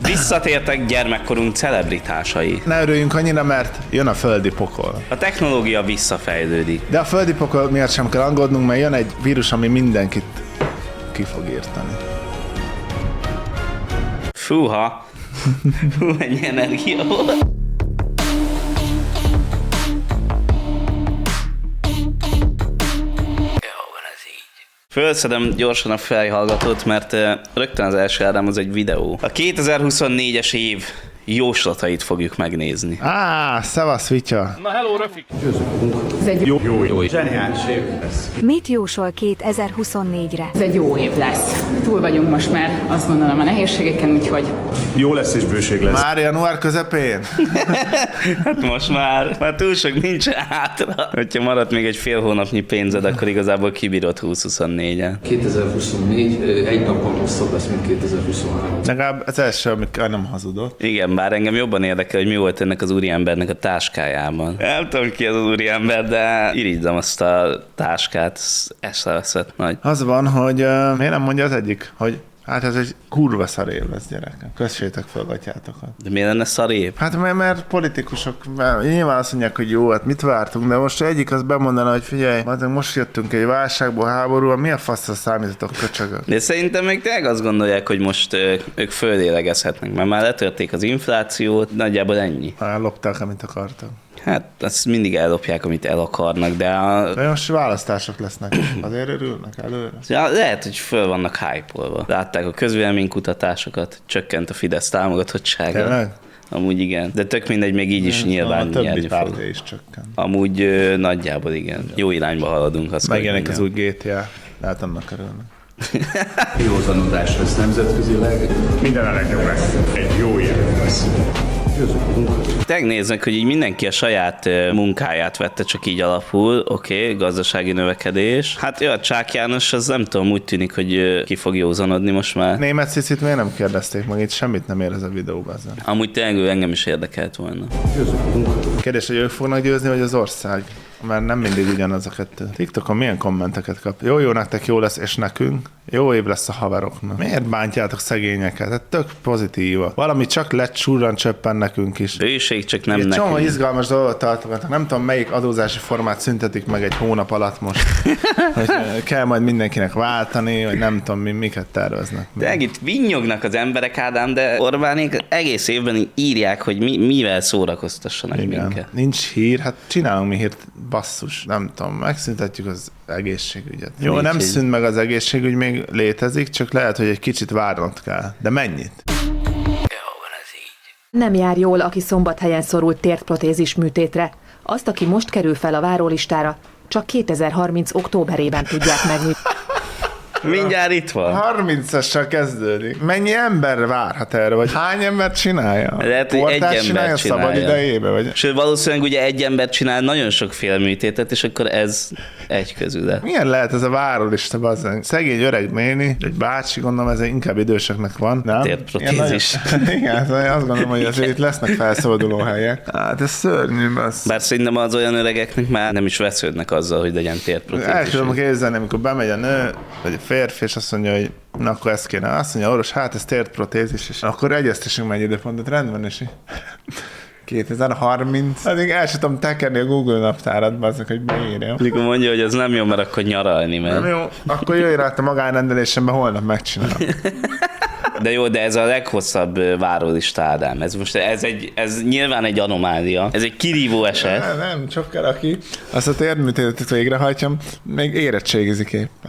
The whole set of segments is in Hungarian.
Visszatértek gyermekkorunk celebritásai. Ne örüljünk annyira, mert jön a földi pokol. A technológia visszafejlődik. De a földi pokol miatt sem kell aggódnunk, mert jön egy vírus, ami mindenkit ki fog írtani. Fúha! Fú, mennyi energia volt. Fölszedem gyorsan a fejhallgatót, mert rögtön az első Ádám az egy videó. A 2024-es év jóslatait fogjuk megnézni. Szevasz, Vitya! Na hello, Rafik! Ez egy Jó, zseniális év lesz. Mit jósol 2024-re? Ez egy jó év lesz. Túl vagyunk most már, azt gondolom, a nehézségeken, úgyhogy Jó lesz és bőség lesz. Már január közepén? Hát most már túl sok nincs hátra. Hogyha maradt még egy fél hónapnyi pénzed, akkor igazából kibírod 2024-en. 2024 egy napon hosszabb lesz, mint 2023. Legalább az első, amikor nem hazudott. Igen, bár engem jobban érdekel, hogy mi volt ennek az úriembernek a táskájában. Nem tudom ki az úriember, de irigydem azt a táskát, ez veszett nagy. Az van, hogy miért nem mondja az egyik, hogy hát ez egy kurva szar év lesz, gyerekek. Kössétek fel gatyátokat. De miért lenne szarép? Hát mert politikusok nyilván azt mondják, hogy jó, hát mit vártunk, de most egyik az bemondana, hogy figyelj, most jöttünk egy válságból, háborúban, mi a faszra számítotok, köcsögök? De szerintem még tényleg azt gondolják, hogy most ők földélegezhetnek, mert már letörték az inflációt, nagyjából ennyi. Ellopták, amit akartak. Hát azt mindig ellopják, amit el akarnak, de De most választások lesznek. Azért örülnek előre. ja, lehet, hogy föl vannak hype-olva. Látták a közvéleménykutatásokat, csökkent a Fidesz támogatottsága. Tényleg? Amúgy igen. De tök mindegy, még így is nyilván a többi nyerni fog. pártja is csökken. Amúgy nagyjából igen. Jó irányba haladunk. Azt Megjelenik az kell, új GTA. Lehet annak örülnek. Józanodás lesz nemzetközileg. Minden a legjobb lesz. Egy jó év lesz. Megnézzük, hogy így mindenki a saját munkáját vette csak így alapul, oké, gazdasági növekedés. Hát jó, a Csák János, az nem tudom, úgy tűnik, hogy ki fog józanodni most már. Német Cicit miért nem kérdezték meg? Itt semmit nem ér ez a videóban ezen. Amúgy tényleg ő engem is érdekelt volna. Kérdés, hogy ők fognak győzni, vagy az ország? Mert nem mindig ugyanaz a kettő. TikTokon milyen kommenteket kap? Jó, nektek jó lesz, és nekünk? Jó év lesz a haveroknak. Miért bántjátok szegényeket? Hát tök pozitíva. Valami csak lecsurran csöppen nekünk is. Bőség, csak nem Egy csomó nekünk. izgalmas dolgot tartogatok. Nem tudom, melyik adózási formát szüntetik meg egy hónap alatt most. Hogy kell majd mindenkinek váltani, vagy nem tudom, miket terveznek. De itt vinnyognak az emberek, Ádám, de Orbánék egész évben írják, hogy mivel szórakoztassanak minket. Nincs hír, hát csinálunk mi hírt, basszus, nem tudom, megszüntetjük az egészségügyet. Jó, Nincs nem így. szűnt meg az egészségügy, még létezik, csak lehet, hogy egy kicsit várnod kell. De mennyit? Nem jár jól, aki Szombathelyen szorult térprotézis műtétre. Azt, aki most kerül fel a várólistára, csak 2030. októberében tudják megnyitni. Mindjárt itt van. 30-assal kezdődik. Mennyi ember várhat erre, vagy hány ember csinálja? Lehet, hogy egy Portás ember szabad csinálja. idejébe, vagy? Sőt, valószínűleg ugye egy ember csinál nagyon sokféle műtétet, és akkor ez egy közül. Milyen lehet ez a várólista, bazzánk? Szegény öreg néni, egy bácsi, gondolom, ez inkább időseknek van, nem? Térprotézis. Ilyen nagyon- Igen, szóval azt gondolom, hogy azért itt lesznek felszabaduló helyek. Hát ez szörnyű, bassz. Bár szerintem az olyan öregeknek már nem is vesződnek azzal, hogy legyen El térprotézis. tudom képzelni, amikor bemegy a nő, vagy a férfi, és azt mondja, hogy na akkor ezt kéne. Azt mondja, orvos, hát ez térprotézis, és akkor egyeztessünk meg egy időpontot, rendben, és 2030. Addig el sem tudom tekerni a Google naptárat, bazzak, hogy beírjam. Mikor mondja, hogy az nem jó, mert akkor nyaralni, mert... Nem jó, akkor jöjj rá a magánrendelésembe, holnap megcsinálom. De jó, de ez a leghosszabb várólista, Ádám. Ez nyilván egy anomália. Ez egy kirívó eset. Nem, csak kell, aki azt a térműtétet végrehajtjam, még érettségizik éppen.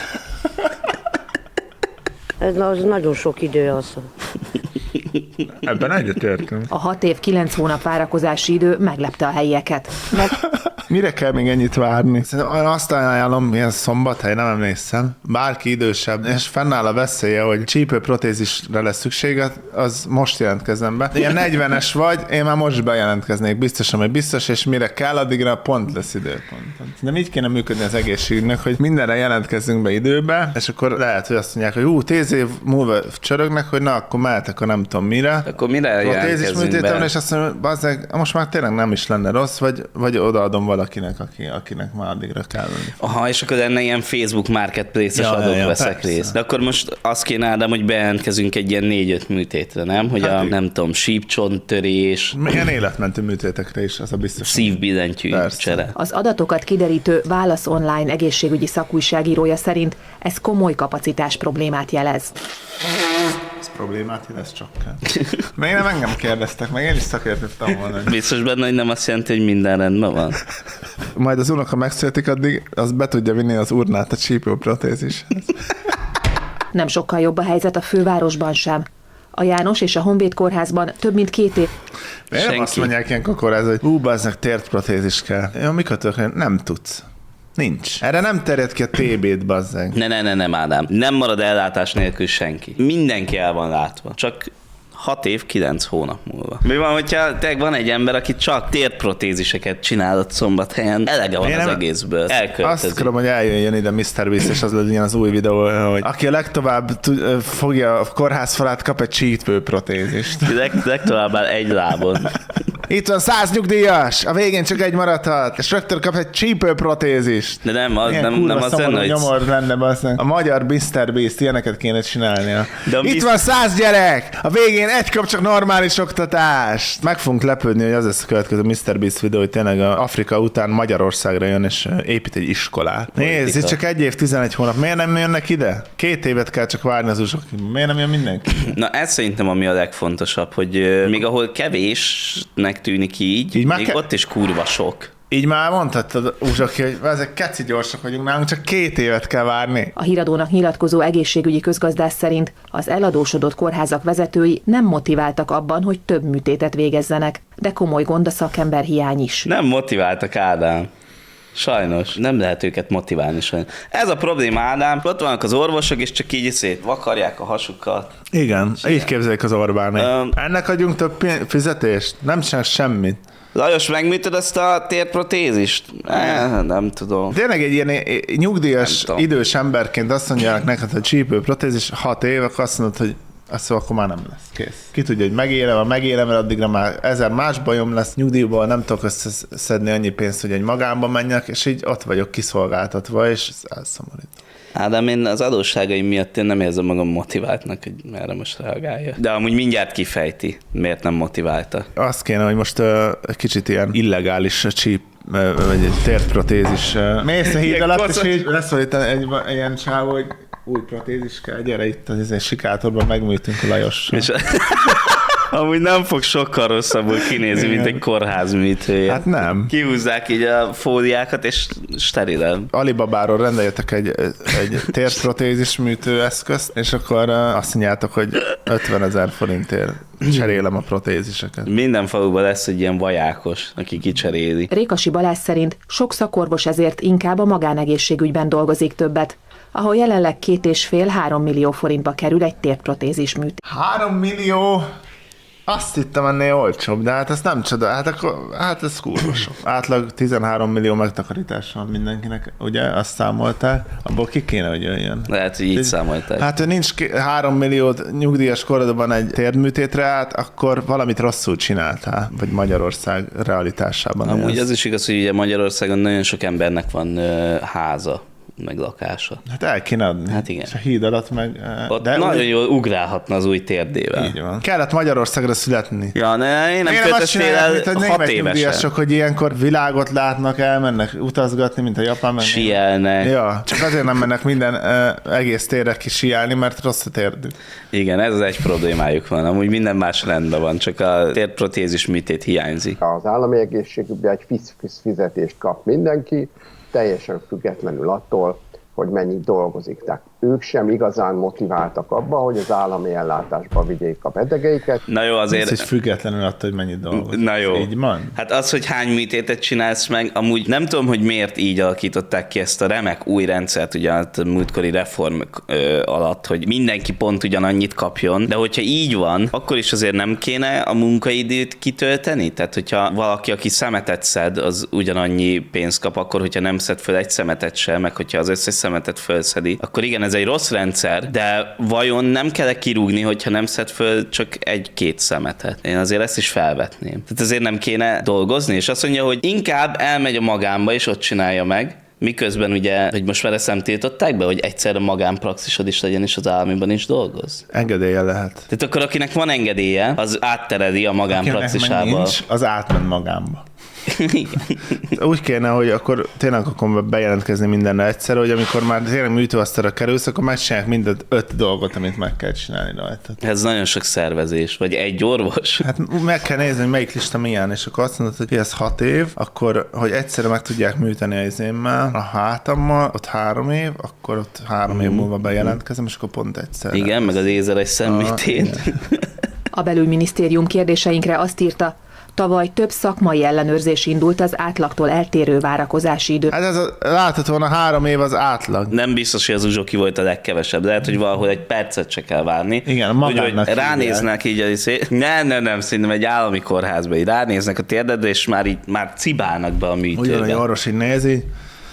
Ez az nagyon sok idő az. Ebben egyetértünk. A 6 év 9 hónap várakozási idő meglepte a helyieket. Mire kell még ennyit várni? Szerintem azt ajánlom, milyen Szombathely, nem emlékszem. Bárki idősebb, és fennáll a veszélye, hogy csípőprotézisre lesz szükséged, az most jelentkezem be. Ilyen 40-es vagy, én már most bejelentkeznék, biztosan, hogy biztos, és mire kell, addigra pont lesz időpont. De így kéne működni az egészségügynek, hogy mindenre jelentkezzünk be időbe, és akkor lehet, hogy azt mondják, hogy 10 év múlva csörögnek, hogy na, akkor mehetek a nem tudom mire. Akkor mire jelentkezzünk műtétem, be? és azt mondom, bazzeg, most már tényleg nem is lenne rossz, vagy odaadom valami valakinek, akinek már addigra kell lenni. Aha, és akkor lenne ilyen Facebook Marketplace-es adók veszek persze. részt. De akkor most azt kéne, Ádám, hogy bejelentkezünk egy ilyen 4-5 műtétre, nem? Hogy Hát nem tudom, sípcsonttörés, Milyen életmentő műtétekre is, az a biztos. szívbillentyű Persze. csere. Az adatokat kiderítő Válasz Online egészségügyi szakújságírója szerint ez komoly kapacitás problémát jelez. Ez problémát jelez csak kell. Miért nem engem kérdeztek meg? Én is szakértettem volna. Biztos benne, hogy nem azt jelenti, hogy minden rendben van. Majd az unoka megszületik, addig az be tudja vinni az urnát a csípőprotézishez. Nem sokkal jobb a helyzet a fővárosban sem. A János és a Honvéd kórházban több mint 2 év Miért nem azt mondják ilyen kokoráz, hogy bazdnak tértprotézis kell. Ja, mikor történik? Nem tudsz. Nincs. Erre nem terjed ki a TB-t, bazzeg. Nem, Ádám. Nem marad ellátás nélkül senki. Mindenki el van látva. Csak 6 év, 9 hónap múlva. Mi van, hogyha tényleg van egy ember, aki csak térprotéziseket csinál ott Szombathelyen, elege van az egészből, Azt elköltözik. akarom, hogy eljöjjön ide Mr. Beast, és az legyen az új videó, hogy aki a legtovább fogja a kórház falát, kap egy csípőprotézist. Legtovább áll egy lábon. Itt van 100 nyugdíjas, a végén csak egy maradhat, és rögtön kap egy csípőprotézist. De nem az, Milyen nem kurva az szomorú lenne, hogy... nyomor lenne, basszeg. A magyar Mr. Beast ilyeneket kéne csinálnia. De a Itt van 100 gyerek, a végén egy kap csak normális oktatást. Meg fogunk lepődni, hogy az lesz a következő Mr. Beast videó, hogy tényleg a Afrika után Magyarországra jön, és épít egy iskolát. Nézd, itt csak 1 év, 11 hónap. Miért nem jönnek ide? 2 évet kell csak várni az USA. Miért nem jön mindenki? Na ez szerintem ami a legfontosabb, hogy még ahol kevésnek tűnik így már még ott is kurva sok. Így már mondhattad, Uzsaki, hogy ezek keci gyorsak vagyunk, nálunk csak 2 évet kell várni. A Híradónak nyilatkozó egészségügyi közgazdász szerint az eladósodott kórházak vezetői nem motiváltak abban, hogy több műtétet végezzenek, de komoly gond a szakemberhiány is. Nem motiváltak, Ádám. Sajnos. Nem lehet őket motiválni sajnos. Ez a probléma, Ádám. Ott vannak az orvosok, és csak így vakarják a hasukat. Igen, így képzeljük az Orbánék. Ennek adjunk több fizetést? Nem csinál semmit. Lajos, megműtöd ezt a térprotézist? Nem tudom. Tényleg egy ilyen nyugdíjas, Nem tudom. idős emberként azt mondják neked, hogy csípőprotézis 6 év, akkor azt mondod, hogy akkor már nem lesz. Kész. Ki tudja, hogy megélem, mert addigra már 1000 más bajom lesz, nyugdíjból nem tudok összeszedni annyi pénzt, hogy egy magánba menjek, és így ott vagyok kiszolgáltatva, és ez elszomorít. Ádám, én az adósságaim miatt én nem érzem magam motiváltnak, hogy erre most reagálja. De amúgy mindjárt kifejti, miért nem motiválta. Azt kéne, hogy most kicsit ilyen illegális vagy egy tértprotézis. Mész a híd alatt, és így lesz itt egy ilyen csávó, hogy új protézis kell, gyere itt az sikátorban megműtünk a Lajossal. És amúgy nem fog sokkal rosszabbul kinézni, mint egy kórház műtője. Hát nem. Kihúzzák így a fóliákat, és steril. Alibabáról rendeljetek egy tértprotézis műtő eszközt, és akkor azt mondjátok, hogy 50 000 forintért cserélem a protéziseket. Minden faluban lesz egy ilyen vajákos, aki kicseréli. Rékasi Balázs szerint sok szakorvos ezért inkább a magánegészségügyben dolgozik többet, ahol jelenleg 2,5-3 millió forintba kerül egy térprotézis műtét. 3 millió? Azt hittem ennél olcsóbb, de hát ez nem csoda, hát ez kurva sok. Átlag 13 millió megtakarítás van mindenkinek, ugye? Azt számolták, abból ki kéne, hogy jöjjön. Lehet, hogy így számolták. Hát, ha nincs 3 millió nyugdíjas korodban egy térműtétre át, akkor valamit rosszul csináltál, vagy Magyarország realitásában. Amúgy ez. az is igaz, hogy ugye Magyarországon nagyon sok embernek van háza, meg lakása. Hát el kéne adni. Hát igen. És a híd alatt meg... Ott nagyon jól ugrálhatna az új térdével. Így van. Kellett Magyarországra születni. Ja, én nem Miért nem azt költöztél csinálják, el mint a 6 német évesen. nyugdíjasok, hogy ilyenkor világot látnak, elmennek utazgatni, mint a japán mennek. Sielnek. Ja, csak azért nem mennek minden egész térre kisiálni, mert rossz a térdük. Igen, ez az egy problémájuk van. Amúgy minden más rendben van, csak a térprotézis műtét hiányzik. Az állami egészségügyben egy fizetést kap mindenki, teljesen függetlenül attól, hogy mennyit dolgozik. Tehát ők sem igazán motiváltak abba, hogy az állami ellátásba vigyék a betegeiket. Na jó, azért... Ez is függetlenül attól, hogy mennyit dolgozik. Na jó. Így van. Hát az, hogy hány műtétet csinálsz meg, amúgy nem tudom, hogy miért így alakították ki ezt a remek új rendszert, ugye a múltkori reform alatt, hogy mindenki pont ugyanannyit kapjon, de hogyha így van, akkor is azért nem kéne a munkaidőt kitölteni? Tehát, hogyha valaki, aki szemetet szed, az ugyanannyi pénzt kap, akkor, hogyha nem szed föl egy szemetet sem, meg hogyha az összes szemetet felszedi, akkor igen, ez egy rossz rendszer, de vajon nem kell kirúgni, hogyha nem szed föl csak 1-2 szemetet? Én azért ezt is felvetném. Tehát azért nem kéne dolgozni, és azt mondja, hogy inkább elmegy a magánba, és ott csinálja meg, miközben ugye, hogy most már ezt nem tiltották be, hogy egyszerre magánpraxisod is legyen, és az államiban is dolgoz. Engedélye lehet. Tehát akkor akinek van engedélye, az áttereli a magánpraxisába. Nincs, az átment magánba. Úgy kéne, hogy akkor tényleg akkor bejelentkezni mindenre egyszer, hogy amikor már tényleg műtőasztalra kerülsz, akkor megcsinálják minden 5 dolgot, amit meg kell csinálni rajta. Ez nagyon sok szervezés, vagy egy orvos. Hát meg kell nézni, hogy melyik lista milyen, és akkor azt mondod, hogy ez 6 év, akkor, hogy egyszerre meg tudják műteni az izémmel, a hátammal, ott 3 év, akkor ott 3 év múlva bejelentkezem, és akkor pont egyszer. Igen, meg az ézeres szemműtén. A belügyminisztérium kérdéseinkre azt írta, tavaly több szakmai ellenőrzés indult az átlagtól eltérő várakozási idő. Hát ez láthatóan a 3 év az átlag. Nem biztos, hogy az uzsoki volt a legkevesebb. Lehet, hogy valahol egy percet se kell várni. Igen, magának hogy ránéznek így, nem, szerintem egy állami kórházba, így ránéznek a térdedre, és már cibálnak be a műtőbe. Ugyan, hogy orvos így nézi,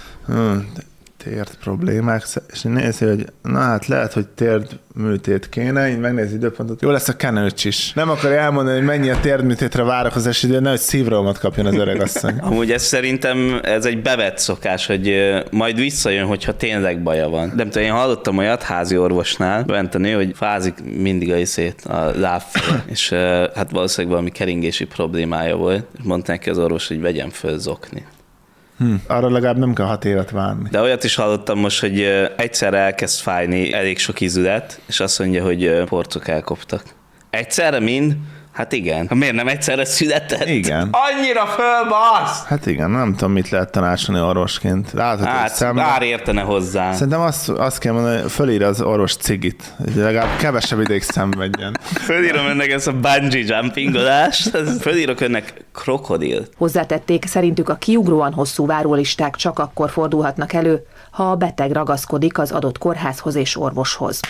térd problémák, és nézi, hogy na hát lehet, hogy térdműtét kéne, így megnézi időpontot. Jó lesz a kenőcs is. Nem akarja elmondani, hogy mennyi a térdműtétre várakozási idő, nehogy szívrohamot kapjon az öreg asszony. Amúgy ez szerintem ez egy bevett szokás, hogy majd visszajön, hogyha tényleg baja van. Nem tudom, én hallottam olyat házi orvosnál, bent a nő, hogy fázik mindig a lábfele, és hát valószínűleg valami keringési problémája volt. Mondta neki az orvos, hogy vegyen föl zokni. Arra legalább nem kell 6 évet várni. De olyat is hallottam most, hogy egyszerre elkezd fájni elég sok ízület, és azt mondja, hogy porcok elkoptak. Egyszerre mind? Hát igen. Miért nem egyszerre született? Igen. Annyira fölbasz! Hát igen, nem tudom, mit lehet tanácsolni orvosként. Hát, bár értene hozzá. Szerintem azt kell mondani, hogy fölír az orvos cigit, hogy legalább kevesebb ideig szenvedjen. Fölírom önnek ezt a bungee jumpingolást, fölírok önnek krokodilt. Hozzátették, szerintük a kiugróan hosszú várólisták csak akkor fordulhatnak elő, ha a beteg ragaszkodik az adott kórházhoz és orvoshoz.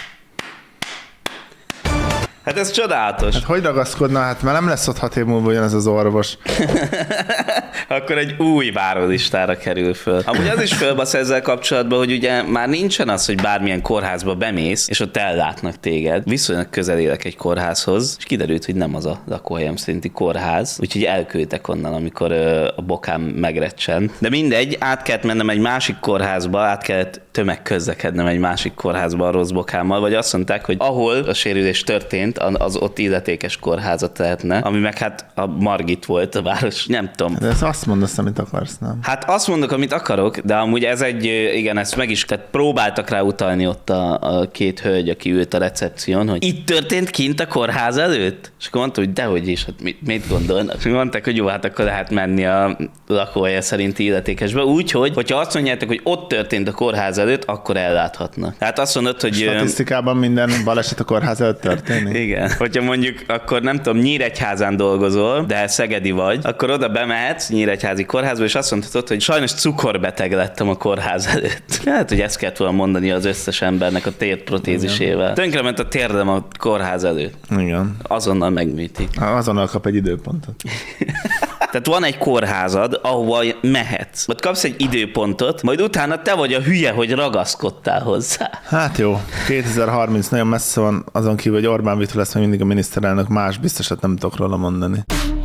Hát ez csodálatos. Hát hogy ragaszkodna? Hát már nem lesz ott 6 év múlva ugyanez az orvos. Akkor egy új várólistára kerül föl. Amúgy az is fölbasz ezzel kapcsolatban, hogy ugye már nincsen az, hogy bármilyen kórházba bemész, és ott ellátnak téged. Viszonylag közel élek egy kórházhoz, és kiderült, hogy nem az a lakóhelyem szerinti kórház, úgyhogy elküldtek onnan, amikor a bokám megrecsen. De mindegy, át kellett mennem egy másik kórházba, át kellett tömegközlekednem egy másik kórházba a rossz bokámmal, vagy azt mondták, hogy ahol a sérülés történt, az ott illetékes kórházat lehetne, ami meg hát a Margit volt a város, nem tudom. De ezt azt mondasz, amit akarsz, nem? Hát azt mondok, amit akarok, de amúgy ez egy, igen, ezt meg is, tehát próbáltak rá utalni ott a 2 hölgy, aki ült a recepción, hogy itt történt kint a kórház előtt? És akkor mondta, hogy dehogy is, hát mit gondolnak? És mondták, hogy jó, hát akkor lehet menni a lakóhelye szerinti illetékesbe, úgyhogy, hogyha azt mondjátok, hogy ott történt a kórház előtt, akkor elláthatnak. Tehát azt mondod, hogy... Statisztikában minden baleset a kórház előtt történik. Igen. Hogyha mondjuk akkor nem tudom, Nyíregyházán dolgozol, de szegedi vagy, akkor oda bemehetsz Nyíregyházi kórházba, és azt mondhatod, hogy sajnos cukorbeteg lettem a kórház előtt. Hát, hogy ezt kellett volna mondani az összes embernek a térdprotézisével. Tönkrement a térdem a kórház előtt. Igen. Azonnal megműtik. Azonnal kap egy időpontot. Tehát van egy kórházad, ahova mehetsz. Ott kapsz egy időpontot, majd utána te vagy a hülye, hogy ragaszkodtál hozzá. Hát jó, 2030 nagyon messze van, azon kívül, hogy Orbán Viktor lesz még mindig a miniszterelnök, más biztosat nem tudok róla mondani.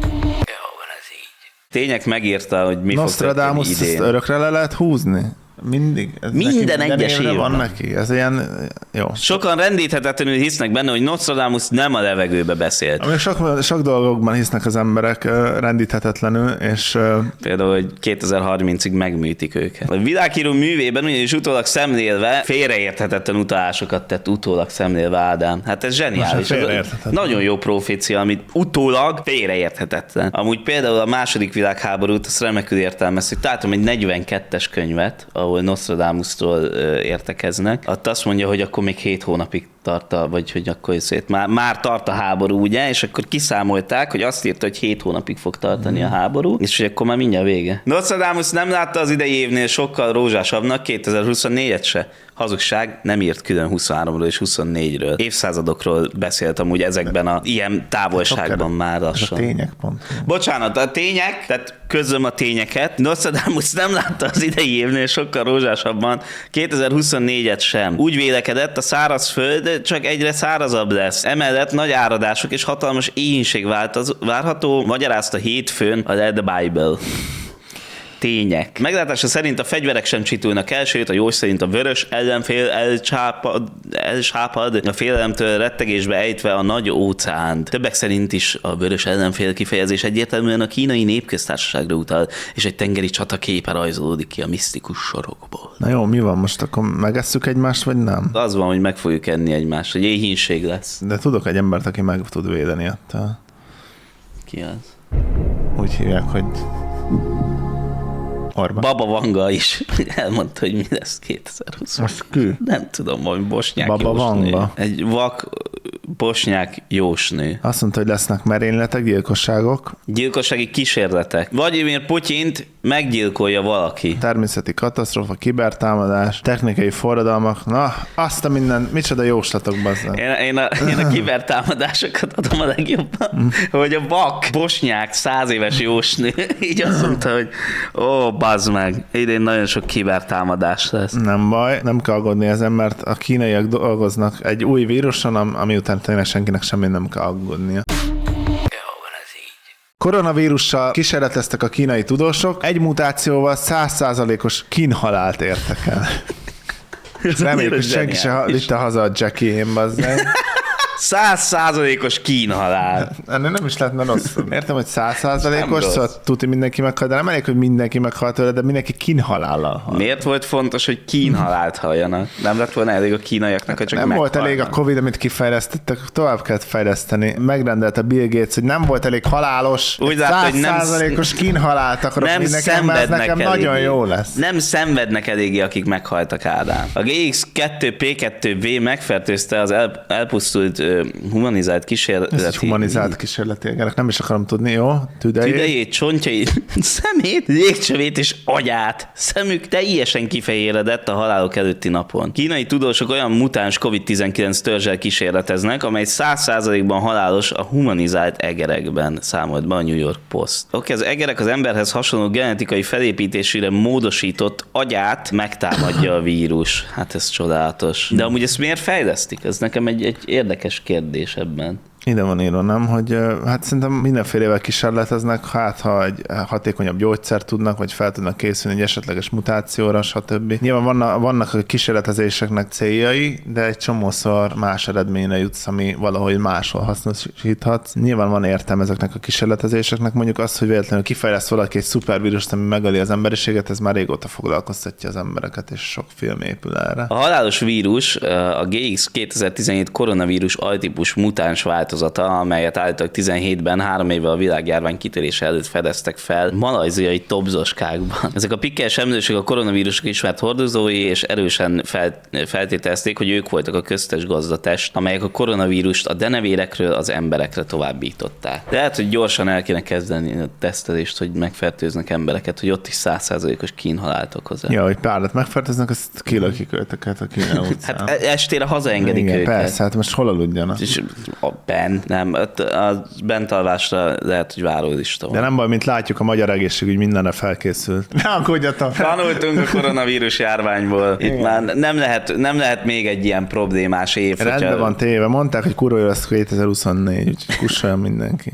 Tények megírta, hogy mi Nostradamus fog történni idén. Örökre le lehet húzni? Mindig? Minden egyes évben van neki. Ez ilyen, jó. Sokan rendíthetetlenül hisznek benne, hogy Nostradamus nem a levegőbe beszélt. Amíg sok dolgokban hisznek az emberek rendíthetetlenül, és... Például, hogy 2030-ig megműtik őket. A világíró művében ugyanis utólag szemlélve félreérthetetlen utalásokat tett utólag szemlélve Ádám. Hát ez zseniális. Nagyon jó profécia, amit utólag félreérthetetlen. Amúgy például a második világháborút azt remekül értelmezték. Találtam egy 42-es könyvet, ahol Nostradamusról értekeznek. Ott azt mondja, hogy akkor még 7 hónapig vagy hogy akkor már tart a háború, ugye, és akkor kiszámolták, hogy azt írta, hogy 7 hónapig fog tartani a háború, és hogy akkor már mindjárt vége. Nostradamus nem látta az idei évnél sokkal rózsásabbnak 2024-et se. Hazugság, nem írt külön 23-ról és 24-ről. Évszázadokról beszélt amúgy ezekben a ilyen távolságban már lassan. A tények pont. Bocsánat, a tények, tehát közöm a tényeket. Nostradamus nem látta az idei évnél sokkal rózsásabban 2024-et sem. Úgy vélekedett, a szárazföld csak egyre szárazabb lesz. Emellett nagy áradások és hatalmas éhínség várható, magyarázta hétfőn a Red Bible. Tények. Meglátása szerint a fegyverek sem csitulnak el, sőt a jós szerint a vörös ellenfél elsápad, a félelemtől rettegésbe ejtve a nagy óceánt. Többek szerint is a vörös ellenfél kifejezés egyértelműen a kínai népköztársaságra utal, és egy tengeri csata képe rajzolódik ki a misztikus sorokból. Na jó, mi van most? Akkor megesszük egymást, vagy nem? Az van, hogy meg fogjuk enni egymást, hogy éhínség lesz. De tudok egy embert, aki meg tud védeni ettől. Ki az? Úgy hívják, hogy Orbán. Baba Vanga is elmondta, hogy mi lesz 2020. Most kő? Nem tudom, hogy bosnyák Baba jósnő. Vanga. Egy vak bosnyák jósnő. Azt mondta, hogy lesznek merényletek, gyilkosságok. Gyilkossági kísérletek. Vladimir Putyint meggyilkolja valaki. Természeti katasztrófa, kibertámadás, technikai forradalmak. Na, azt a minden, micsoda jóslatok, bazdmeg. Én a kibertámadásokat adom a legjobban, hogy a vak bosnyák 100 éves jósnő így azt mondta, hogy bazd meg, idén nagyon sok kibertámadás lesz. Nem baj, nem kell aggódni ezen, mert a kínaiak dolgoznak egy új víruson, ami után tényleg senkinek semmi nem kell aggódnia. Koronavírussal kísérleteztek a kínai tudósok, egy mutációval 100%-os kínhalált értek el. Reméljük, hogy senki se vitte haza a Jackie, én bazdmeg. 100%-os kínhalál. Ennél nem is lehetne rossz. Értem, hogy 100%-os, szóval tuti mindenki meghalt, de nem elég, hogy mindenki meghalt tőle, de mindenki kínhalállal hal. Miért volt fontos, hogy kínhalált halljanak? Nem lett volna elég a kínaiaknak, hogy csak nem meghalnak? volt elég a Covid, amit kifejlesztettek, tovább kellett fejleszteni. Megrendelte Bill Gates, hogy nem volt elég halálos, 100%-os kínhalált akarok mindenki, mert ez nekem nagyon jó lesz. Nem szenvednek eléggé, akik meghaltak, Ádám. A GX2P2V megfertőzte az elpusztult humanizált kísérleti... Ez egy humanizált kísérleti égerek, nem is akarom tudni, jó? Tüdejét, csontjait, szemét, légcsövét és agyát. Szemük teljesen kifehéredett a halálok előtti napon. Kínai tudósok olyan mutáns COVID-19 törzsel kísérleteznek, amely 100%-ban halálos a humanizált egerekben, számolt be a New York Post. Az egerek az emberhez hasonló genetikai felépítésére módosított agyát megtámadja a vírus. Hát ez csodálatos. De amúgy ezt miért fejlesztik? Ez nekem egy érdekes kérdés ebben. Ide van írva, nem, hogy hát szerintem mindenfélevel kísérleteznek, hát ha egy hatékonyabb gyógyszert tudnak, vagy fel tudnak készülni egy esetleges mutációra, stb. Nyilván vannak a kísérletezéseknek céljai, de egy csomószor más eredményre jutsz, ami valahogy máshol hasznosíthatsz. Nyilván van értelme ezeknek a kísérletezéseknek, mondjuk az, hogy véletlenül kifejleszt valaki egy szupervírust, ami megöli az emberiséget, ez már régóta foglalkoztatja az embereket, és sok film épül erre. A halálos vírus a GX2017 koronavírus altípus mutáns változata, amelyet állítólag 17-ben 3 évvel a világjárvány kitörése előtt fedeztek fel malajziai tobzoskákban. Ezek a pikkelyes emlősök a koronavírusok ismert hordozói, és erősen feltételezték, hogy ők voltak a köztes gazdatest, amelyek a koronavírust a denevérekről az emberekre továbbították. De lehet, hogy gyorsan el kéne kezdeni a tesztelést, hogy megfertőznek embereket, hogy ott is 100%-os kínhalált okoz. Ja, hogy párat megfertőznek, azt kilökik őket a Kína utcán. Hát estére hazaengedik őket. Persze, hát most hol aludjanak? És nem, a bentalvásra lehet, hogy várólista van. De nem baj, mint látjuk, a magyar egészségügy mindenre felkészült. Ne aggódjatok! Tanultunk a koronavírus járványból. Itt már nem lehet még egy ilyen problémás év. Rendben van téve. Mondták, hogy kurva jó lesz 2024, úgyhogy kussoljon mindenki.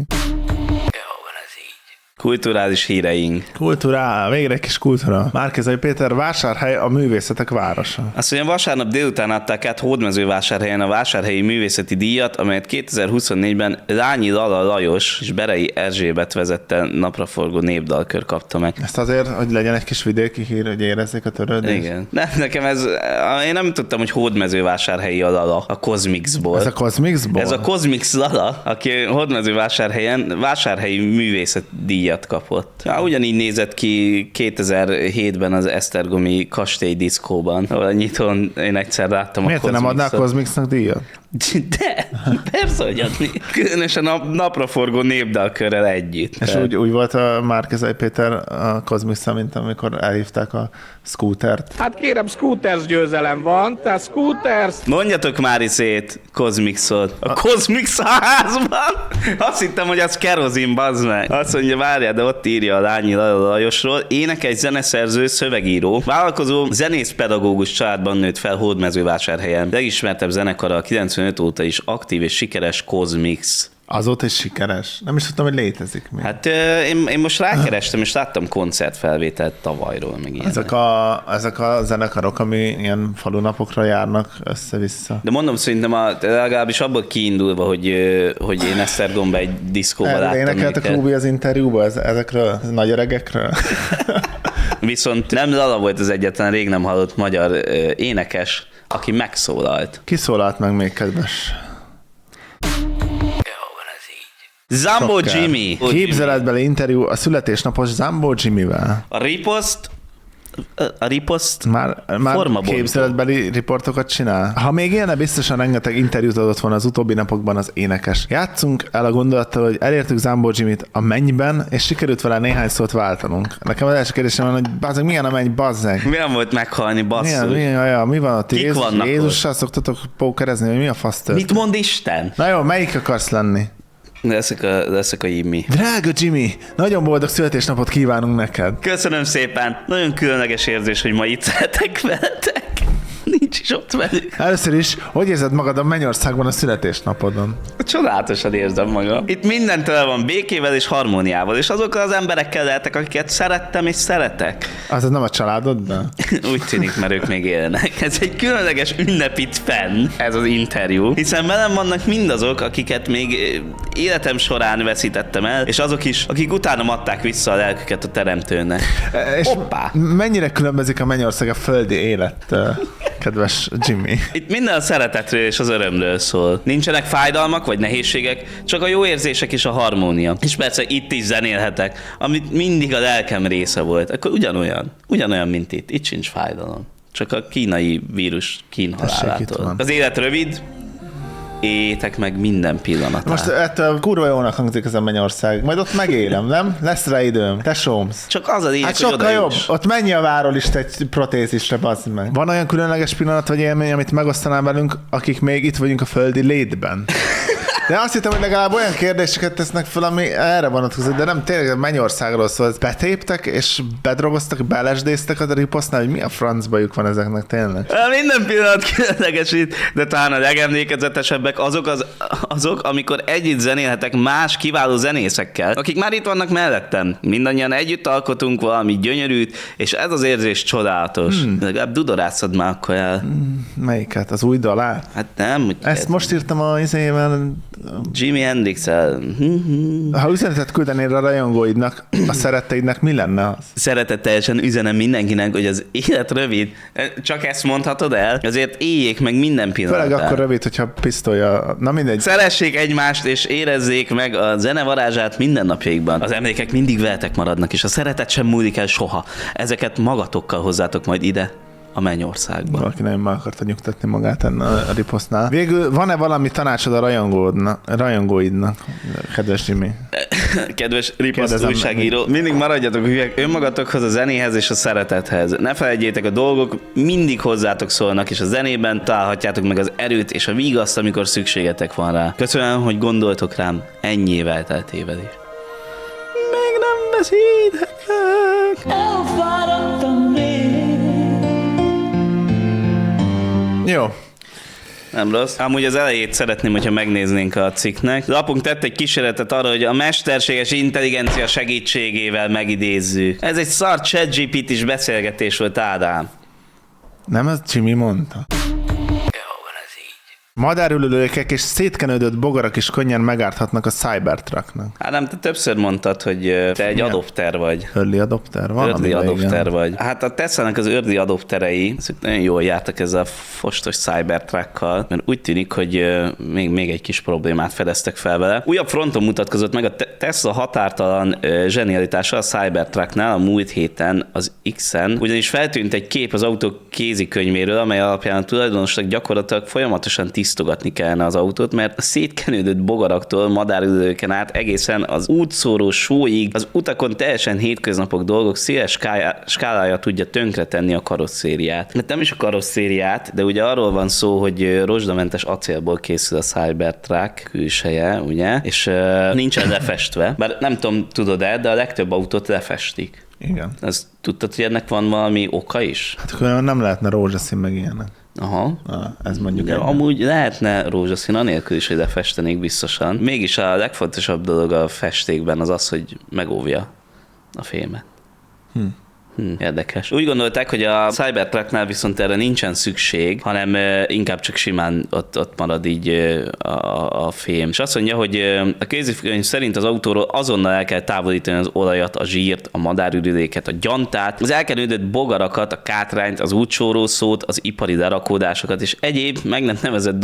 Kulturális híreink. Végre egy kis kultúra. Márki-Zay Péter, Vásárhely a művészetek városa. Azt mondja, vasárnap délután adták át Hódmezővásárhelyen a Vásárhelyi Művészeti Díjat, amelyet 2024-ben Rányi Lala Lajos és Berei Erzsébet vezette napraforgó népdalkör kapta meg. Ezt azért, hogy legyen egy kis vidéki hír, hogy érezzék a törődést? Igen. Nekem én nem tudtam, hogy Hódmezővásárhelyi a Lala, a Cosmixból. Ez a Cosmixból? Ez a Cosmix Lala, aki Hódmezővásárhelyen Vásárhelyi Művészeti Díjat kapott. Ja, ugyanígy nézett ki 2007-ben az esztergomi kastély diszkóban, ahol a nyitón én egyszer láttam. Miért nem adnál Cosmixnak díjat? De, persze, hogy adni. Különösen a napraforgó népdalkörrel együtt. És úgy volt a Márki-Zay Péter a Kozmix-a, mint amikor elhívták a Scootert. Hát kérem, Scooters győzelem van, tehát Scooters... Mondjatok már szét Kozmixot. A Kozmix házban? Azt hittem, hogy az kerozin, bazd meg. Azt mondja, várjál, de ott írja a Lányi Lajosról. Énekes, zeneszerző, szövegíró. Vállalkozó, zenészpedagógus családban nőtt fel Hódmezővásárhelyen. Legismertebb zenekara a 95 óta is aktív és sikeres Kozmix. Azóta is sikeres. Nem is tudtam, hogy létezik még. Hát én most rákerestem, és láttam koncertfelvételt tavalyról, meg ilyen. Ezek a zenekarok, ami ilyen falunapokra járnak össze-vissza. De mondom, szerintem legalábbis abból kiindulva, hogy én Esztergomba egy diszkóba láttam Énekeltek őket. Rubi az interjúban ezekről, nagy öregekről? Viszont nem Lala volt az egyetlen rég nem hallott magyar énekes, aki megszólalt. Ki szólalt meg még, kedves? Zambó Jimmy. Képzeletbeli interjú a születésnapos Zambó Jimmyvel. A riposzt Már formabontó. képzeletbeli riportokat csinál. Ha még élne, biztosan rengeteg interjút adott volna az utóbbi napokban az énekes. Játszunk el a gondolattal, hogy elértük Zambó Jimmyt a mennyben, és sikerült vele néhány szót váltanunk. Nekem az első kérdésem van, hogy bazzeg, milyen a menny, bazzeg? Milyen volt meghalni, basszus? Mi van ott? Kik vannak Jézussal szoktatok pókerezni, hogy mi a fasz tört? Mit mond Isten? Na jó, melyik akarsz lenni? Leszek a Jimmy. Drága Jimmy, nagyon boldog születésnapot kívánunk neked. Köszönöm szépen. Nagyon különleges érzés, hogy ma itt lehetek veletek. Nincs is ott velük. Először is, hogy érzed magad a Mennyországban a születésnapodon? Csodálatosan érzem magam. Itt minden tele van békével és harmóniával, és azokkal az emberekkel lehetek, akiket szerettem és szeretek. Az nem a családodban? Úgy tűnik, mert ők még élnek. Ez egy különleges ünnep itt fenn, ez az interjú, hiszen velem vannak mindazok, akiket még életem során veszítettem el, és azok is, akik utána adták vissza a lelküket a teremtőnek. És hoppá! Mennyire különbözik a Mennyország a földi élettől, kedves Jimmy? Itt minden a szeretetről és az örömről szól. Nincsenek fájdalmak vagy nehézségek, csak a jó érzések és a harmónia. És persze itt is zenélhetek, amit mindig a lelkem része volt. Akkor ugyanolyan, mint itt. Itt sincs fájdalom. Csak a kínai vírus kínhalálától. Az élet rövid, éljétek meg minden pillanatát. Most ettől kurva jónak hangzik ez a Mennyország. Majd ott megélem, nem? Lesz rá időm. Tesómsz. Csak az a lényeg, Hát hogy sokkal jobb. odajuss. Ott mennyi a várólista egy protézisre, bazd meg. Van olyan különleges pillanat vagy élmény, amit megosztanál velünk, akik még itt vagyunk a földi létben? De azt hittem, hogy legalább olyan kérdéseket tesznek fel, ami erre vonatkozik, de nem tényleg a Mennyországról szól. Betéptek és bedrogoztak, belesdéztek a riposznál, hogy mi a francbajuk van ezeknek tényleg? Minden pillanat különleges itt, de talán a legemlékezetesebbek azok, amikor együtt zenélhetek más kiváló zenészekkel, akik már itt vannak mellettem. Mindannyian együtt alkotunk valami gyönyörűt, és ez az érzés csodálatos. Legalább dudorászod már akkor el. Melyiket? Az új dalát? Hát nem. Úgy Ezt most írtam a izével. Jimi Hendrix-el. Ha üzenetet küldenél a rajongóidnak, a szeretteidnek, mi lenne az? Szeretetteljesen üzenem mindenkinek, hogy az élet rövid. Csak ezt mondhatod el? Azért éljék meg minden pillanatát. Főleg akkor rövid, hogyha pisztolya... Na mindegy. Szeressék egymást, és érezzék meg a zene varázsát mindennapjaikban. Az emlékek mindig veletek maradnak, és a szeretet sem múlik el soha. Ezeket magatokkal hozzátok majd ide, a Mennyországban. Valaki nagyon meg akarta nyugtatni magát ennél a riposztnál. Végül van-e valami tanácsod a rajongóidnak, kedves Jimmy? Kedves riposzt újságíró, mindig maradjatok hülyek önmagatokhoz, a zenéhez és a szeretethez. Ne felejtjétek, a dolgok mindig hozzátok szólnak, és a zenében találhatjátok meg az erőt és a vigaszt, amikor szükségetek van rá. Köszönöm, hogy gondoltok rám ennyi év elteltével is. Még nem beszélhetek. Elfáradtam még. Jó. Nem rossz. Amúgy az elejét szeretném, hogyha megnéznénk a cikknek. Lapunk tett egy kísérletet arra, hogy a mesterséges intelligencia segítségével megidézzük. Ez egy szar ChatGPT-s beszélgetés volt, Ádám. Nem, ez Jimmy mondta. Madárülőkek és szétkenődött bogarak is könnyen megárthatnak a Cybertrucknak. Hát nem, te többször mondtad, hogy te egy adopter vagy. Early adopter? Van, early adopter vagy. Hát a Tesla-nak az early adopterei nagyon jól jártak ezzel a fostos Cybertruckkal, mert úgy tűnik, hogy még egy kis problémát fedeztek fel vele. Újabb fronton mutatkozott meg a Tesla határtalan zsenialitása a Cybertrucknál a múlt héten az X-en, ugyanis feltűnt egy kép az autó kézikönyvéről, amely alapján a tulajdonosnak gyakorlatilag folyamatosan tisztázták tisztogatni kellene az autót, mert a szétkenődött bogaraktól, madárüldőken át egészen az útszóró sóig az utakon teljesen hétköznapok dolgok széles skálája tudja tönkretenni a karosszériát. Hát nem is a karosszériát, de ugye arról van szó, hogy rozsdamentes acélból készül a Cybertruck külseje, ugye, és nincsen lefestve. Bár nem tudom, tudod-e, de a legtöbb autót lefestik. Igen. Ezt tudtad, hogy ennek van valami oka is? Hát akkor nem lehetne rózsaszín meg ilyenek. Aha. Ez mondjuk de amúgy lehetne rózsaszín anélkül is, hogy lefestenék biztosan. Mégis a legfontosabb dolog a festékben az az, hogy megóvja a fémet. Érdekes. Úgy gondolták, hogy a Cybertrucknál viszont erre nincsen szükség, hanem inkább csak simán ott marad így a fém. És azt mondja, hogy a kézikönyv szerint az autóról azonnal el kell távolítani az olajat, a zsírt, a madárürüléket, a gyantát, az elkenődött bogarakat, a kátrányt, az útcsórószót, az ipari lerakódásokat és egyéb meg nem nevezett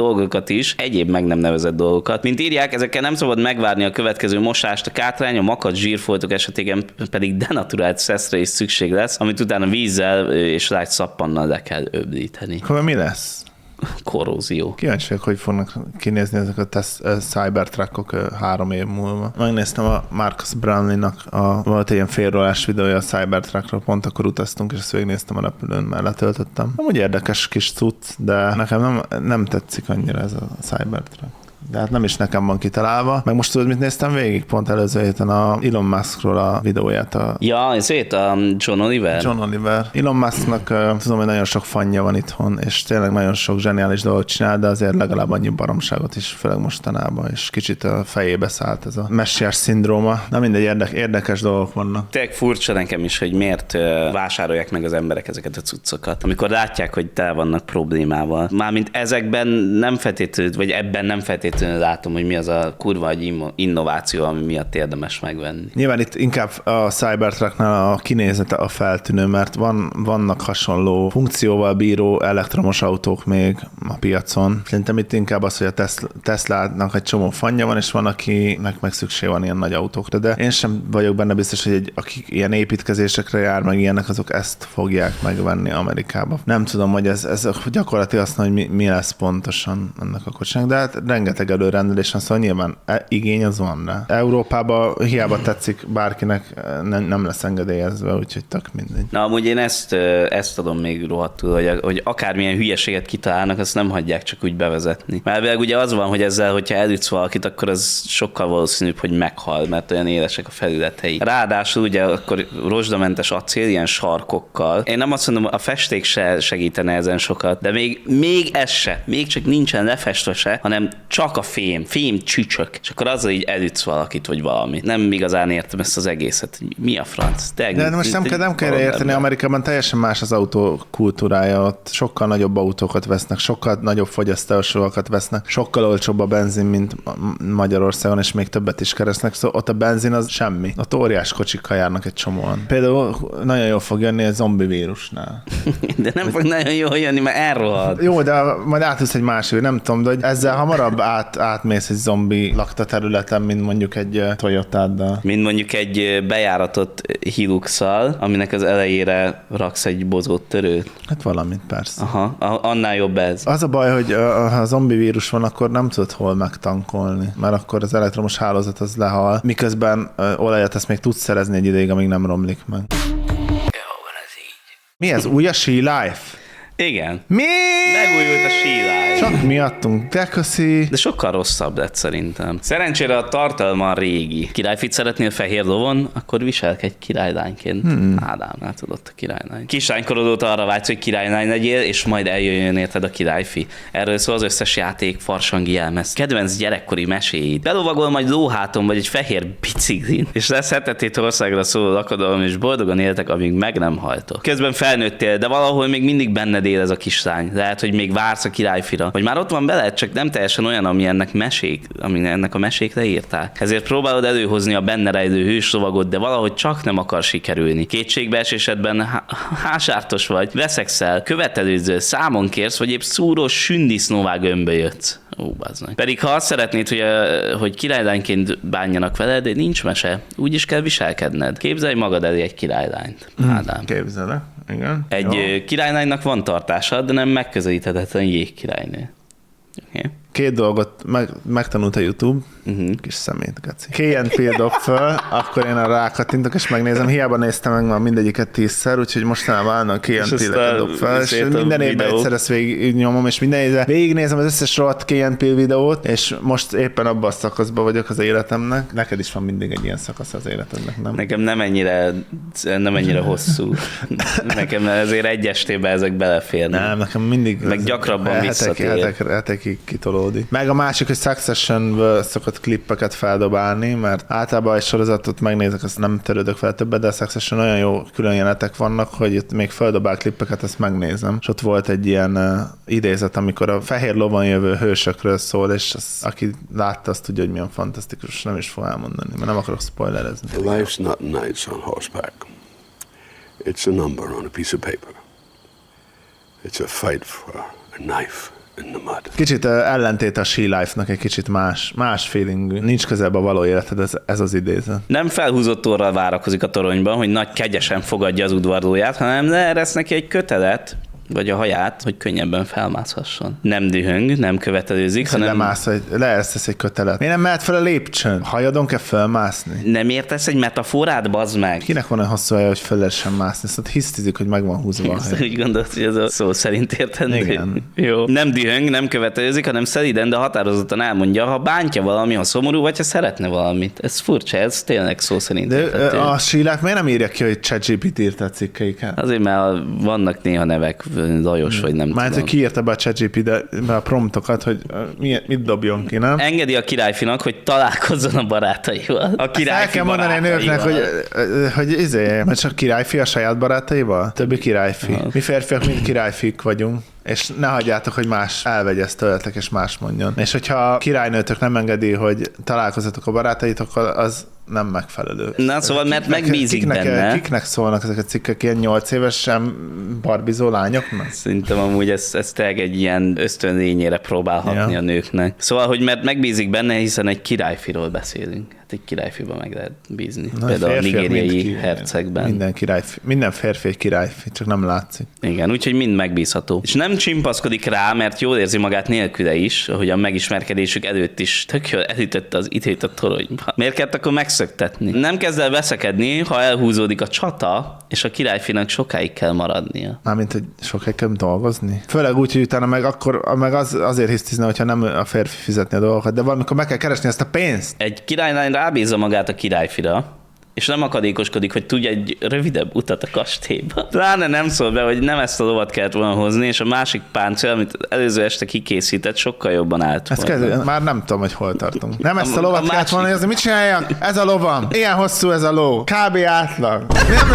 dolgokat. Mint írják, ezekkel nem szabad megvárni a következő mosást, a kátrány, a makadt zsírfoltok esetében pedig denaturált szeszre is szükség lesz, amit utána vízzel és lágy szappannal le kell öblíteni. Akkor mi lesz? Korrózió. Kíváncsiak, hogy fognak kinézni ezek a Cybertruckok 3 év múlva. Megnéztem a Marcus Brownlee-nak volt egy ilyen félrólás videója a Cybertruckról, pont akkor utaztunk, és ezt végignéztem a repülőn, mert letöltöttem. Amúgy érdekes kis cucc, de nekem nem tetszik annyira ez a Cybertruck. De hát nem is nekem van kitalálva. Meg most tudod, mit néztem végig? Pont előző héten a Elon Muskról a videóját. Ja, ezért a John Oliver? John Oliver. Elon Musknak tudom, hogy nagyon sok fanja van itthon, és tényleg nagyon sok zseniális dolgot csinál, de azért legalább annyi baromságot is, főleg mostanában, és kicsit a fejébe szállt ez a messiás szindróma. Na mindegy, érdekes dolgok vannak. Tényleg furcsa nekem is, hogy miért vásárolják meg az emberek ezeket a cuccokat, amikor látják, hogy tele vannak problémával. Mármint ezekben nem feltétlenül, vagy ebben nem feltétlenül látom, hogy mi az a kurva innováció, ami miatt érdemes megvenni. Nyilván itt inkább a Cybertrucknál a kinézete a feltűnő, mert vannak hasonló funkcióval bíró elektromos autók még a piacon. Szerintem itt inkább az, hogy a Teslának egy csomó fanja van, és van, akinek meg szükség van ilyen nagy autókra, de én sem vagyok benne biztos, hogy akik ilyen építkezésekre jár, meg ilyenek, azok ezt fogják megvenni Amerikába. Nem tudom, hogy ez gyakorlatilag azt mondja, hogy mi lesz pontosan ennek a kocsinak, de hát rengeteg előrendelés van, szóval nyilván igény az van rá. Európában hiába tetszik bárkinek, nem lesz engedélyezve, úgyhogy tök mindegy. Na, amúgy én ezt adom még rohadtul, hogy akármilyen hülyeséget kitalálnak, azt nem hagyják csak úgy bevezetni. Mert ugye az van, hogy ezzel, hogyha elütsz valakit, akkor az sokkal valószínűbb, hogy meghal, mert olyan élesek a felületei. Ráadásul ugye akkor rozsdamentes acél, ilyen sarkokkal. Én nem azt mondom, a festék se segítene ezen sokat, de még ez se, még csak nincsen lefestve se, hanem csak a fém csücsök, és akkor azzal így elütsz valakit, vagy valami. Nem igazán értem ezt az egészet. Mi a franc? De most nem kell érteni, Amerikában teljesen más az autókultúrája, ott sokkal nagyobb autókat vesznek, sokkal nagyobb fogyasztásokat vesznek, sokkal olcsóbb a benzin, mint Magyarországon, és még többet is keresnek, szóval ott a benzin az semmi. Ott óriás kocsikkal járnak egy csomóan. Például nagyon jól fog jönni a zombi vírusnál. De nem fog nagyon jól jönni, mert elrohad. Jó, de majd átülsz egy másik, nem tudom, de hogy ezzel hamarabb átmész egy zombi lakta területen, mint mondjuk egy Toyotáddal. Mint mondjuk egy bejáratott Hiluxal, aminek az elejére raksz egy bozott törőt. Hát valamit, persze. Aha, annál jobb ez. Az a baj, hogy ha zombi vírus van, akkor nem tudod hol megtankolni, mert akkor az elektromos hálózat az lehal, miközben olajat ezt még tudsz szerezni egy ideig, amíg nem romlik meg. Mi ez? Új a She Life? Igen. Mi? Megújult a She Life. Csak miattunk, de köszi. De sokkal rosszabb lett szerintem. Szerencsére a tartalma régi. Királyfit szeretnél fehér lovon, akkor viselkedj királylányként. Ádámnál tudod a királylány. Kislánykorodót arra vágysz, hogy királylány legyél, és majd eljöjjön érted a királyfi. Erről szól az összes játék, farsangi jelmez. Kedvenc gyerekkori meséid. Belovagol majd lóháton vagy egy fehér biciklin, és lesz hetetét országra szóló lakodalom, és boldogan éltek, amíg meg nem haltok. Közben felnőttél, de valahol még mindig benned él ez a kislány. Lehet, hogy még vársz a királyfira. Vagy már ott van bele, csak nem teljesen olyan, ami ennek a mesék leírták. Ezért próbálod előhozni a benne rejlő hőslovagot, de valahogy csak nem akar sikerülni. Kétségbeesésedben hásártos vagy, veszekszel, követelőzöl, számon kérsz, vagy épp szúrós sündisznóvá gömbölyödsz. Ó, bazd meg. Pedig ha azt szeretnéd, hogy királylányként bánjanak veled, nincs mese. Úgy is kell viselkedned. Képzelj magad elé egy királylányt. Ádám. Képzelek. Igen. Egy királylánynak van tartása, de nem megközelíthetetlen jégkirálynő. Okay. 2 dolgot megtanult a YouTube, kis szemét, Gaci. Key and Peele dob föl, akkor én arra rákattintok, és megnézem. Hiába néztem meg már mindegyiket 10-szer, úgyhogy mostanában állnak Key and Peele-eket dob föl, és minden évben egyszer ezt végignyomom, és minden évben végignézem az összes rohadt Key and Peele videót, és most éppen abban a szakaszban vagyok az életemnek. Neked is van mindig egy ilyen szakasz az életednek, nem? Nekem nem ennyire hosszú. Nekem ezért egy estében ezek beleférnek. Nem, nekem mindig... Meg gyakrabban visszatér. Hetekig kitolódik. Meg a másik, hogy Successionből szokott klippeket feldobálni, mert általában egy sorozatot megnézek, azt nem törődök fel többet, de a Succession olyan jó különjelenetek vannak, hogy itt még feldobál klippeket, ezt megnézem. És ott volt egy ilyen idézet, amikor a fehér lovon jövő hősökről szól, és aki látta, azt tudja, hogy milyen fantasztikus, nem is fog elmondani, mert nem akarok spoilerezni. Life's not nice on horseback. It's a number on a piece of paper. It's a fight for a knife in the mud. Kicsit ellentét a She Life-nak, egy kicsit más feelingű. Nincs közelben a való életed, ez az idézet. Nem felhúzott orral várakozik a toronyban, hogy nagy kegyesen fogadja az udvarlóját, hanem leeresz neki egy kötelet, vagy a haját, hogy könnyebben felmászhasson. Nem dühöng, nem követelőzik, hanem... Lemász, hogy leeresztesz egy kötelet. Miért nem mehet fel a lépcsőn? Hajadon kell felmászni? Nem értesz egy metaforát, bazd meg? Kinek van olyan hosszú haja, hogy fel lehessen mászni? Szóval hisztizik, hogy meg van húzva a hely. Úgy gondolod, hogy ez a szó szerint értendő? Igen. Jó. Nem dühöng, nem követelőzik, hanem szeliden, de határozottan elmondja, ha bántja valami, ha szomorú, vagy ha szeretne valamit. Ez furcsa, ez tényleg szó szerint értendő. De a She Life miért nem írja ki, hogy ChatGPT írta a cikkeiket? Azért, mert vannak néha nevek, Lajos, vagy nem már tudom. hogy kiírta be a ChatGPT-be a promptokat, hogy mit dobjon ki, nem? Engedi a királyfinak, hogy találkozzon a barátaival. A királyfi el kell mondani a nőknek, hogy mert csak királyfi a saját barátaival? Többi királyfi. Mi férfiak mind királyfik vagyunk. És ne hagyjátok, hogy más elvegye ezt tőletek, és más mondjon. És hogyha a királynőtök nem engedi, hogy találkozzatok a barátaitokkal, az nem megfelelő. Na, szóval, mert megbízik benne. Kiknek szólnak ezek a cikkek, ilyen 8 évesen barbizó lányoknak? Szerintem amúgy ez tényleg egy ilyen ösztönlényére próbálhatni a nőknek. Szóval, hogy mert megbízik benne, hiszen egy királyfiról beszélünk. Hát egy királyfiban meg lehet bízni. Na, például a nigériai hercegben. Minden férfi egy királyfi, csak nem látszik. Igen, úgyhogy mind megbízható. És nem csimpaszkodik rá, mert jól érzi magát nélküle is, ahogy a megismerkedésük előtt is tök jól elütötte az időt a toronyba. Miért kellett akkor megszöktetni? Nem kezd el veszekedni, ha elhúzódik a csata, és a királyfinak sokáig kell maradnia. Mármint, hogy sokáig kell dolgozni. Főleg úgy, hogy utána meg azért hisztizne, hogyha nem a férfi fizetni a dolgokat, de valamikor meg kell keresni ezt a pénzt. Egy királylány rábízza magát a királyfira, és nem akadékoskodik, hogy tudja egy rövidebb utat a kastélyba. Pláne nem szól be, hogy nem ezt a lovat kellett volna hozni, és a másik páncél, amit előző este kikészített, sokkal jobban állt volna. Már nem tudom, hogy hol tartunk. Nem ezt a lovat kellett volna hozni, mit csináljak? Ez a lovam. Ilyen hosszú ez a ló. Kb. Átlag.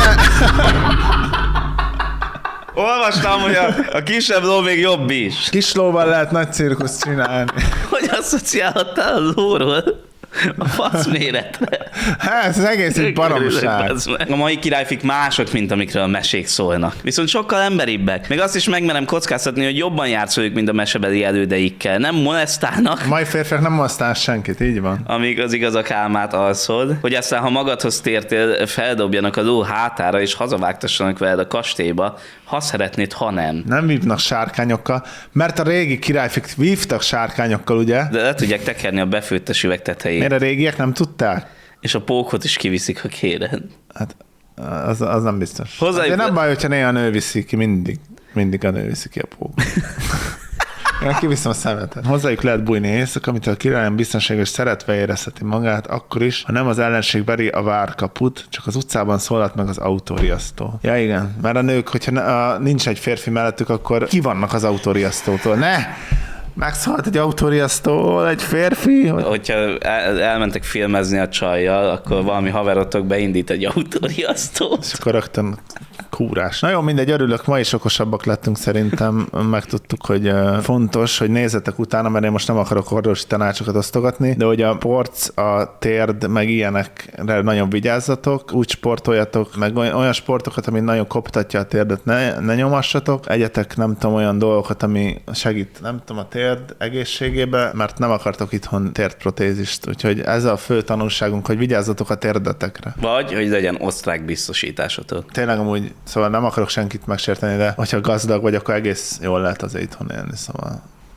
Olvastam, hogy a kisebb ló még jobb is. Kis lóval lehet nagy cirkuszt csinálni. Hogy asszociálhattál a lóról a fasz méretre? Hát, ez egész egy baromság. A mai királyfik mások, mint amikről a mesék szólnak. Viszont sokkal emberibbek. Még azt is megmerem kockáztatni, hogy jobban jársz velük, mint a mesebeli elődeikkel. Nem molesztálnak. A mai férfiak nem molesztálnak senkit, így van. Amíg az igaz a kálmát alszod, hogy aztán, ha magadhoz tértél, feldobjanak a ló hátára, és hazavágtassanak veled a kastélyba, ha szeretnéd, ha nem. Nem vívnak sárkányokkal, mert a régi királyfik vívtak sárkányokkal, ugye? De le tudják tekerni a befőttes üveg tetejét. Miért a régiek nem tudták? És a pókot is kiviszik, ha kéred. Hát, az nem biztos. De nem baj, hogyha néha a nő viszi ki, mindig a nő viszi ki a pókot. Én kiviszem a szemetet. Hozzájuk lehet bújni éjszaka, amitől a királyon biztonságos szeretve érezheti magát, akkor is, ha nem az ellenség veri a várkaput, csak az utcában szólalt meg az autóriasztó. Ja igen, mert a nők, hogyha nincs egy férfi mellettük, akkor ki vannak az autóriasztótól. Ne! Megszólalt egy autóriasztó, egy férfi. Hogyha elmentek filmezni a csajjal, akkor valami haverotok beindít egy autóriasztót. És akkor rögtön kúrás. Na jó, mindegy, örülök, ma is okosabbak lettünk szerintem, megtudtuk, hogy fontos, hogy nézzetek utána, mert én most nem akarok orvosi tanácsokat osztogatni, de hogy a porc, a térd, meg ilyenekre nagyon vigyázzatok, úgy sportoljatok, meg olyan sportokat, ami nagyon koptatja a térdet, ne nyomassatok, egyetek nem tudom olyan dolgokat, ami segít, nem tudom, a térd egészségébe, mert nem akartok itthon térdprotézist, úgyhogy ez a fő tanulságunk, hogy vigyázzatok a térdetekre. Vagy, hogy legyen osztrák biztosításotok. Tényleg amúgy, szóval nem akarok senkit megsérteni, de hogyha gazdag vagy, akkor egész jól lehet azért itthon élni, szóval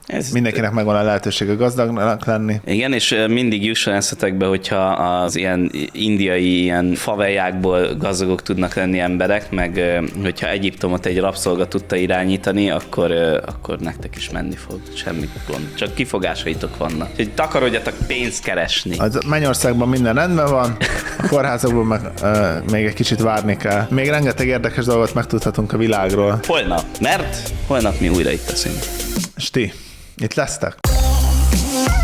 Mindenkinek megvan a lehetősége gazdagnak lenni. Igen, és mindig jusson eszetekbe, hogyha az ilyen indiai ilyen faveljákból gazdagok tudnak lenni emberek, meg hogyha Egyiptomot egy rabszolga tudta irányítani, akkor nektek is menni fog. Semmi gond. Csak kifogásaitok vannak. Úgyhogy takarodjatok pénzt keresni. A Mennyországban minden rendben van, a kórházakban meg még egy kicsit várni kell. Még rengeteg érdekes dolgot megtudhatunk a világról. Holnap, mert holnap mi újra itt leszünk. És ti, itt lesztek?